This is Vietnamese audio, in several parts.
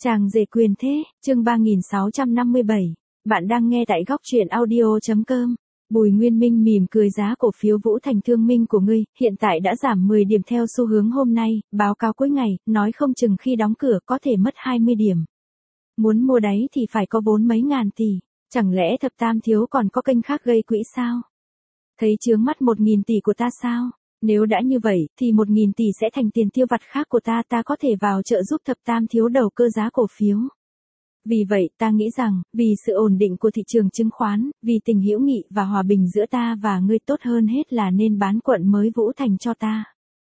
Chàng rể quyền thế, chương 3657. Bạn đang nghe tại góc truyện audio.com. Bùi Nguyên Minh mỉm cười, giá cổ phiếu Vũ Thành Thương Minh của ngươi, hiện tại đã giảm 10 điểm theo xu hướng hôm nay, báo cáo cuối ngày, nói không chừng khi đóng cửa có thể mất 20 điểm. Muốn mua đáy thì phải có vốn mấy ngàn tỷ, chẳng lẽ Thập Tam Thiếu còn có kênh khác gây quỹ sao? Thấy chướng mắt 1.000 tỷ của ta sao? Nếu đã như vậy, thì 1.000 tỷ sẽ thành tiền tiêu vặt khác của ta có thể vào trợ giúp Thập Tam Thiếu đầu cơ giá cổ phiếu. Vì vậy, ta nghĩ rằng, vì sự ổn định của thị trường chứng khoán, vì tình hữu nghị và hòa bình giữa ta và ngươi, tốt hơn hết là nên bán quận mới Vũ Thành cho ta.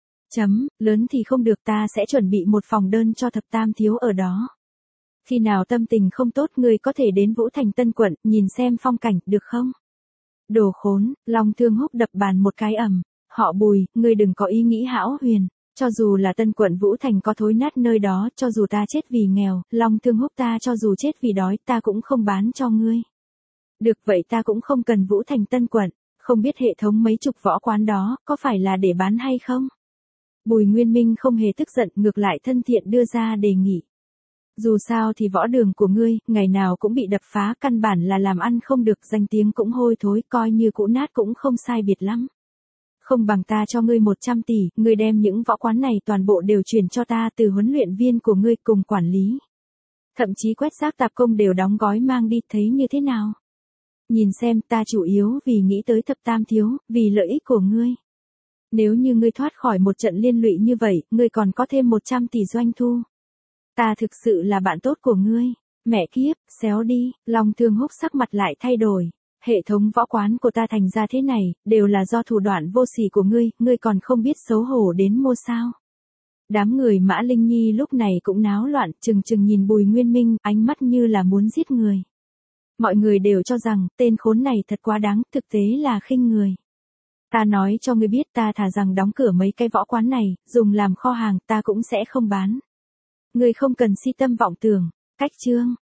Lớn thì không được, ta sẽ chuẩn bị một phòng đơn cho Thập Tam Thiếu ở đó. Khi nào tâm tình không tốt, ngươi có thể đến Vũ Thành Tân quận, nhìn xem phong cảnh, được không? Đồ khốn, Long Thương Húc đập bàn một cái ầm. Họ Bùi, ngươi đừng có ý nghĩ hão huyền. Cho dù là Tân quận Vũ Thành có thối nát nơi đó, cho dù ta chết vì nghèo, Long Thương Húc ta cho dù chết vì đói, ta cũng không bán cho ngươi. Được vậy, ta cũng không cần Vũ Thành Tân quận, không biết hệ thống mấy chục võ quán đó, có phải là để bán hay không? Bùi Nguyên Minh không hề tức giận, ngược lại thân thiện đưa ra đề nghị. Dù sao thì võ đường của ngươi, ngày nào cũng bị đập phá, căn bản là làm ăn không được, danh tiếng cũng hôi thối, coi như cũ nát cũng không sai biệt lắm. Không bằng ta cho ngươi 100 tỷ, ngươi đem những võ quán này toàn bộ đều chuyển cho ta, từ huấn luyện viên của ngươi cùng quản lý. Thậm chí quét rác tạp công đều đóng gói mang đi, thấy như thế nào? Nhìn xem, ta chủ yếu vì nghĩ tới Thập Tam Thiếu, vì lợi ích của ngươi. Nếu như ngươi thoát khỏi một trận liên lụy như vậy, ngươi còn có thêm 100 tỷ doanh thu. Ta thực sự là bạn tốt của ngươi. Mẹ kiếp, xéo đi. Long Thương Húc sắc mặt lại thay đổi. Hệ thống võ quán của ta thành ra thế này, đều là do thủ đoạn vô sỉ của ngươi, ngươi còn không biết xấu hổ đến mua sao? Đám người Mã Linh Nhi lúc này cũng náo loạn, chừng nhìn Bùi Nguyên Minh, ánh mắt như là muốn giết người. Mọi người đều cho rằng, tên khốn này thật quá đáng, thực tế là khinh người. Ta nói cho ngươi biết, ta thà rằng đóng cửa mấy cái võ quán này, dùng làm kho hàng, ta cũng sẽ không bán. Ngươi không cần si tâm vọng tưởng. Cách chương.